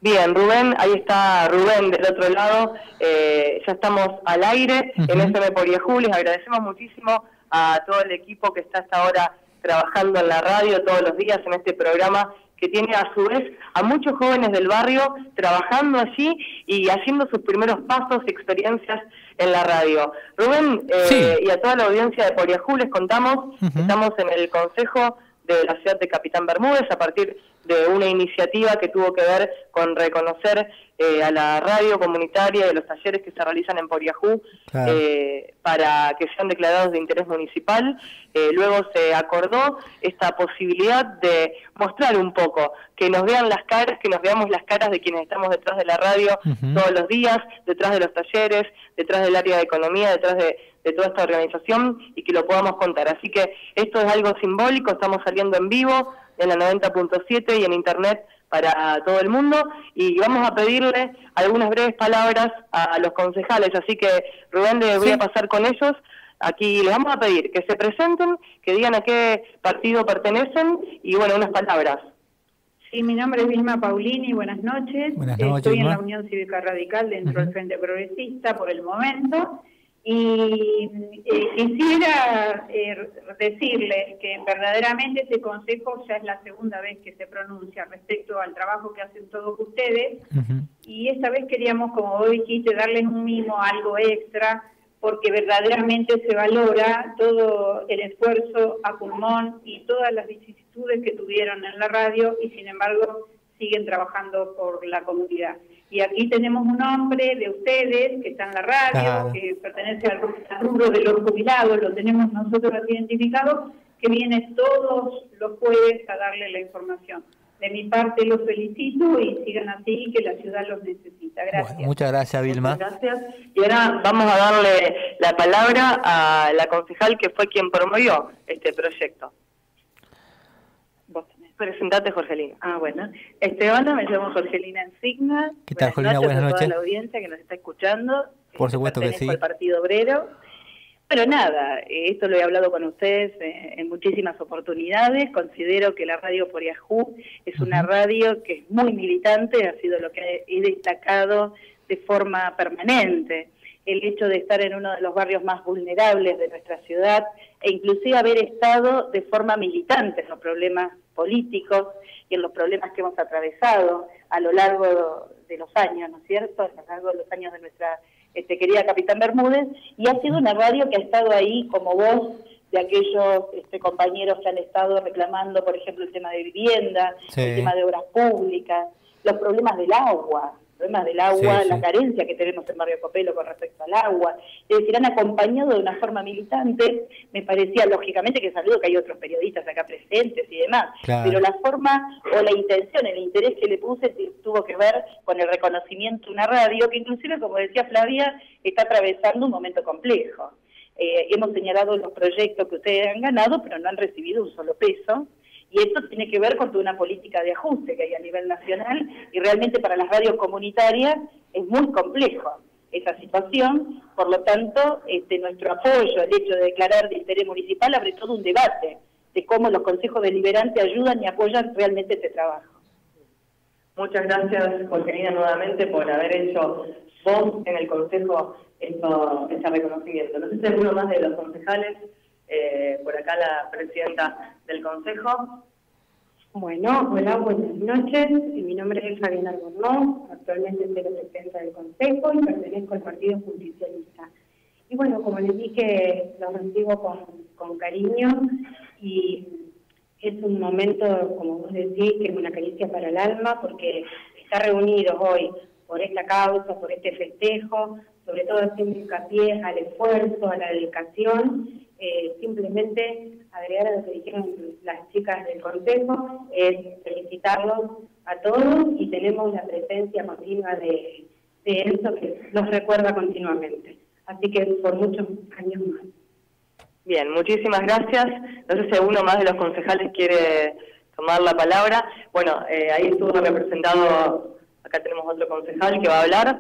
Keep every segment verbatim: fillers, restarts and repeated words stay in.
Bien, Rubén, ahí está Rubén del otro lado, eh, ya estamos al aire uh-huh. en F M por Yahoo. Les agradecemos muchísimo a todo el equipo que está hasta ahora trabajando en la radio todos los días en este programa, que tiene a su vez a muchos jóvenes del barrio trabajando allí y haciendo sus primeros pasos y experiencias en la radio. Rubén, eh, sí. y a toda la audiencia de Por Yahoo les contamos, uh-huh. estamos en el Consejo de la ciudad de Capitán Bermúdez a partir de una iniciativa que tuvo que ver con reconocer eh, a la radio comunitaria y los talleres que se realizan en Por Yahoo claro. eh, para que sean declarados de interés municipal. Eh, luego se acordó esta posibilidad de mostrar un poco, que nos vean las caras, que nos veamos las caras de quienes estamos detrás de la radio uh-huh. todos los días, detrás de los talleres, detrás del área de economía, detrás de, de toda esta organización y que lo podamos contar. Así que esto es algo simbólico, estamos saliendo en vivo en la noventa punto siete y en internet para todo el mundo, y vamos a pedirle algunas breves palabras a, a los concejales, así que Rubén, le voy sí. a pasar con ellos. Aquí les vamos a pedir que se presenten, que digan a qué partido pertenecen y bueno, unas palabras. Sí, mi nombre es Vilma Paulini, buenas noches. Buenas noches, Estoy en ¿no? la Unión Cívica Radical dentro uh-huh. del Frente Progresista por el momento. Y eh, quisiera eh, decirles que verdaderamente este consejo ya es la segunda vez que se pronuncia respecto al trabajo que hacen todos ustedes, uh-huh. y esta vez queríamos, como vos dijiste, darles un mimo, algo extra, porque verdaderamente se valora todo el esfuerzo a pulmón y todas las vicisitudes que tuvieron en la radio, y sin embargo siguen trabajando por la comunidad. Y aquí tenemos un hombre de ustedes que está en la radio, claro. que pertenece al rubro de los jubilados, lo tenemos nosotros identificado, que viene todos los jueves a darle la información. De mi parte los felicito y sigan así, que la ciudad los necesita. Gracias. Bueno, muchas gracias, Vilma. Muchas gracias. Y ahora vamos a darle la palabra a la concejal que fue quien promovió este proyecto. Presentate, Jorgelina. Ah, bueno. Este, hola, me llamo Jorgelina Ensigna. ¿Qué tal, Jorgelina? Buenas noches. Buenas noches a toda la audiencia que nos está escuchando. Por supuesto que sí. Al Partido Obrero. Pero nada, esto lo he hablado con ustedes en muchísimas oportunidades. Considero que la radio Por Yahoo es una uh-huh. radio que es muy militante, ha sido lo que he destacado de forma permanente. El hecho de estar en uno de los barrios más vulnerables de nuestra ciudad e inclusive haber estado de forma militante en los problemas políticos y en los problemas que hemos atravesado a lo largo de los años, ¿no es cierto?, a lo largo de los años de nuestra este, querida Capitán Bermúdez, y ha sido una radio que ha estado ahí como voz de aquellos este, compañeros que han estado reclamando, por ejemplo, el tema de vivienda, sí. el tema de obras públicas, los problemas del agua, problemas del agua, sí, la sí. carencia que tenemos en Barrio Copelo con respecto al agua. Es decir, han acompañado de una forma militante. Me parecía, lógicamente, que saludo que hay otros periodistas acá presentes y demás, claro. pero la forma o la intención, el interés que le puse tuvo que ver con el reconocimiento de una radio que inclusive, como decía Flavia, está atravesando un momento complejo. Eh, hemos señalado los proyectos que ustedes han ganado, pero no han recibido un solo peso. Y esto tiene que ver con toda una política de ajuste que hay a nivel nacional, y realmente para las radios comunitarias es muy complejo esa situación. Por lo tanto, este, nuestro apoyo al hecho de declarar de interés municipal abre todo un debate de cómo los consejos deliberantes ayudan y apoyan realmente este trabajo. Muchas gracias, Jorgelina, nuevamente por haber hecho vos en el consejo esto, este reconocimiento. No sé si alguno más de los concejales. Eh, por acá la presidenta del Consejo. Bueno, hola, buenas noches. Mi nombre es Fabiana Albornoz, actualmente soy la presidenta del Consejo y pertenezco al Partido Justicialista. Y bueno, como les dije, los recibo con, con cariño y es un momento, como vos decís, que es una caricia para el alma, porque estar reunidos hoy por esta causa, por este festejo, sobre todo haciendo hincapié al esfuerzo, a la dedicación. Eh, simplemente agregar a lo que dijeron las chicas del Consejo, es felicitarlos a todos, y tenemos la presencia continua de, de Enzo, que nos recuerda continuamente. Así que por muchos años más. Bien, muchísimas gracias. No sé si alguno más de los concejales quiere tomar la palabra. Bueno, eh, ahí estuvo representado, acá tenemos otro concejal que va a hablar.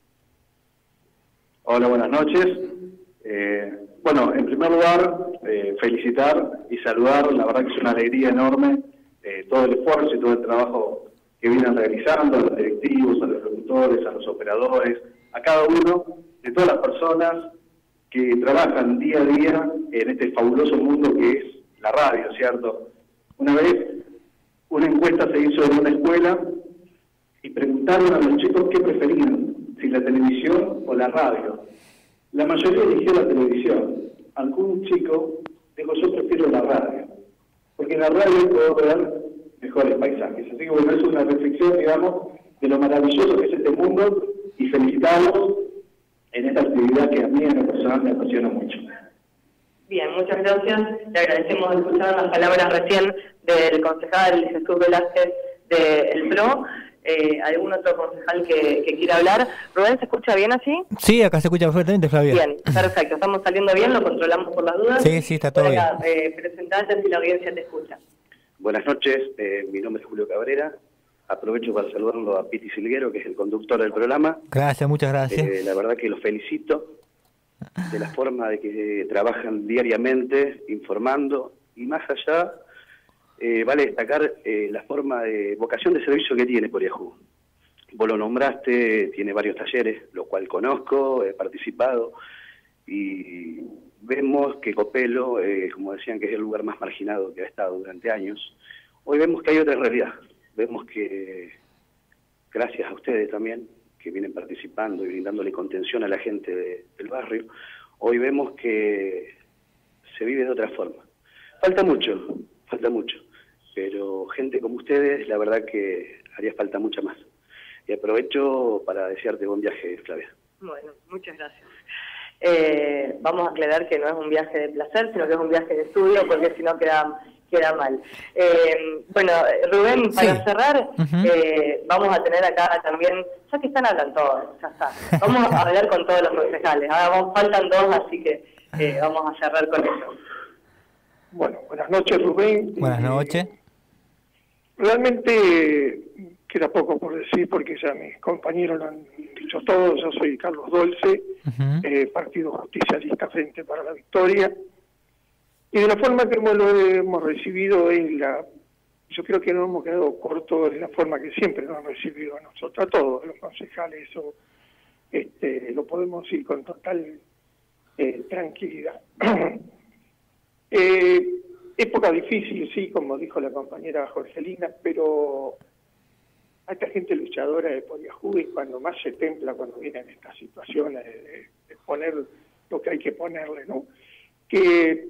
Hola, buenas noches. Eh, bueno, en primer lugar, eh, felicitar y saludar. La verdad que es una alegría enorme eh, todo el esfuerzo y todo el trabajo que que vienen realizando, a los directivos, a los locutores, a los operadores, a cada uno de todas las personas que trabajan día a día en este fabuloso mundo que es la radio, ¿cierto? Una vez una encuesta se hizo en una escuela y preguntaron a los chicos qué preferían, si la televisión o la radio. La mayoría eligió la televisión. Algún chico dijo, yo prefiero la radio, porque en la radio puedo ver mejores paisajes. Así que bueno, es una reflexión, digamos, de lo maravilloso que es este mundo, y felicitamos en esta actividad que a mí en lo personal me apasiona mucho. Bien, muchas gracias. Le agradecemos escuchar las palabras recién del concejal Jesús Velázquez del P R O. Eh, ¿Algún otro concejal que, que quiera hablar? ¿Rubén, se escucha bien así? Sí, acá se escucha perfectamente, Flavia. Bien, perfecto. Estamos saliendo bien, lo controlamos por las dudas. Sí, sí, está todo acá, bien. Eh, presentate si la audiencia te escucha. Buenas noches, eh, mi nombre es Julio Cabrera. Aprovecho para saludarlo a Piti Silguero, que es el conductor del programa. Gracias, muchas gracias. Eh, la verdad que los felicito de la forma de que eh, trabajan diariamente, informando, y más allá, eh, vale destacar eh, la forma de vocación de servicio que tiene Poriajú. Vos lo nombraste, tiene varios talleres, lo cual conozco, he participado, y vemos que Copelo, eh, como decían, que es el lugar más marginado que ha estado durante años, hoy vemos que hay otra realidad. Vemos que, gracias a ustedes también, que vienen participando y brindándole contención a la gente de, del barrio, hoy vemos que se vive de otra forma. Falta mucho, falta mucho, pero gente como ustedes, la verdad que haría falta mucha más. Y aprovecho para desearte buen viaje, Flavia. Bueno, muchas gracias. Eh, vamos a aclarar que no es un viaje de placer, sino que es un viaje de estudio, porque si no queda... queda mal. Eh, bueno, Rubén, para sí. cerrar, uh-huh. eh, vamos a tener acá también, ya que están hablando todos, ya está, vamos a hablar con todos los concejales, ahora vamos, faltan dos, así que eh, vamos a cerrar con eso. Bueno, buenas noches, Rubén. Buenas noches. Eh, realmente queda poco por decir, porque ya mis compañeros lo han dicho todo. Yo soy Carlos Dolce, uh-huh. eh, Partido Justicialista Frente para la Victoria. Y de la forma que hemos, lo hemos recibido es la... Yo creo que no hemos quedado cortos en la forma que siempre nos han recibido a nosotros, a todos los concejales. Eso este, lo podemos decir con total eh, tranquilidad. eh, época difícil, sí, como dijo la compañera Jorgelina, pero a esta gente luchadora de Poriajú es cuando más se templa cuando vienen estas situaciones de, de poner lo que hay que ponerle, ¿no? Que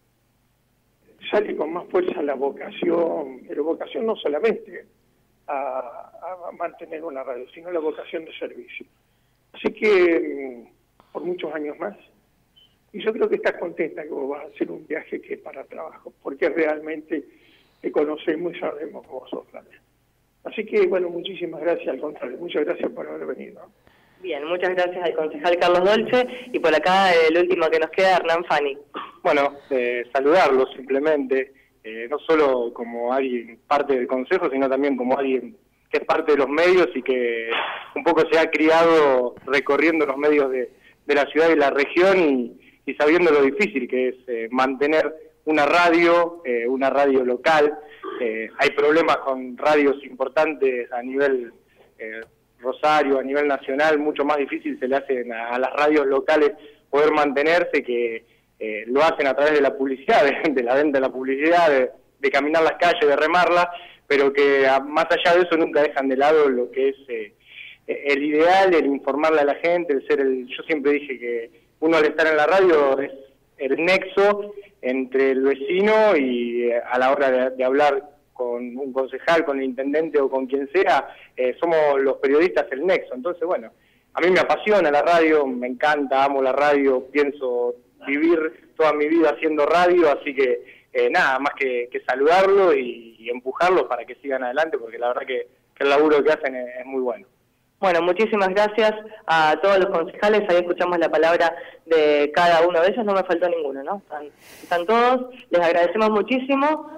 sale con más fuerza la vocación, pero vocación no solamente a, a mantener una radio, sino la vocación de servicio. Así que por muchos años más, y yo creo que estás contenta que vos vas a hacer un viaje que es para trabajo, porque realmente te conocemos y sabemos cómo sos también. Así que, bueno, muchísimas gracias, al contrario, muchas gracias por haber venido. Bien, muchas gracias al concejal Carlos Dolce, y por acá el último que nos queda, Hernán Fani. Bueno, eh, saludarlos simplemente, eh, no solo como alguien parte del consejo, sino también como alguien que es parte de los medios y que un poco se ha criado recorriendo los medios de, de la ciudad y la región y, y sabiendo lo difícil que es eh, mantener una radio, eh, una radio local. Eh, hay problemas con radios importantes a nivel eh, Rosario, a nivel nacional, mucho más difícil se le hacen a, a las radios locales poder mantenerse, que eh, lo hacen a través de la publicidad, de, de la venta de la publicidad, de, de caminar las calles, de remarla, pero que a, más allá de eso nunca dejan de lado lo que es eh, el ideal, el informarle a la gente, el ser el... Yo siempre dije que uno al estar en la radio es el nexo entre el vecino y eh, a la hora de, de hablar con un concejal, con el intendente o con quien sea, eh, somos los periodistas el nexo. Entonces, bueno, a mí me apasiona la radio, me encanta, amo la radio, pienso vivir toda mi vida haciendo radio, así que eh, nada, más que, que saludarlo y, y empujarlos para que sigan adelante, porque la verdad que, que el laburo que hacen es, es muy bueno. Bueno, muchísimas gracias a todos los concejales, ahí escuchamos la palabra de cada uno de ellos, no me faltó ninguno, ¿no? Están, están todos, les agradecemos muchísimo.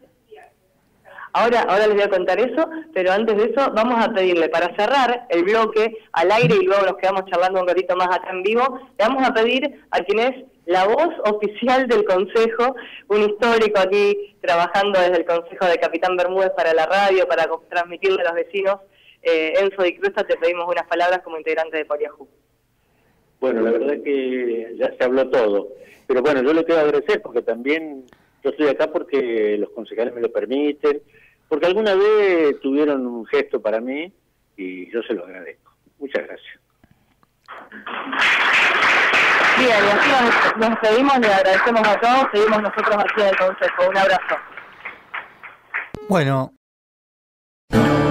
Ahora, ahora les voy a contar eso, pero antes de eso vamos a pedirle, para cerrar el bloque al aire y luego nos quedamos charlando un ratito más acá en vivo, le vamos a pedir a quienes la voz oficial del Consejo, un histórico aquí trabajando desde el Consejo de Capitán Bermúdez para la radio, para transmitirle a los vecinos. Eh, Enzo Di Cruza, te pedimos unas palabras como integrante de Poriajú. Bueno, la verdad que ya se habló todo, pero bueno, yo le quiero agradecer porque también yo estoy acá porque los concejales me lo permiten, porque alguna vez tuvieron un gesto para mí y yo se lo agradezco. Muchas gracias. Bien, y así nos, nos despedimos, le agradecemos a todos, seguimos nosotros aquí en el Consejo. Un abrazo. Bueno.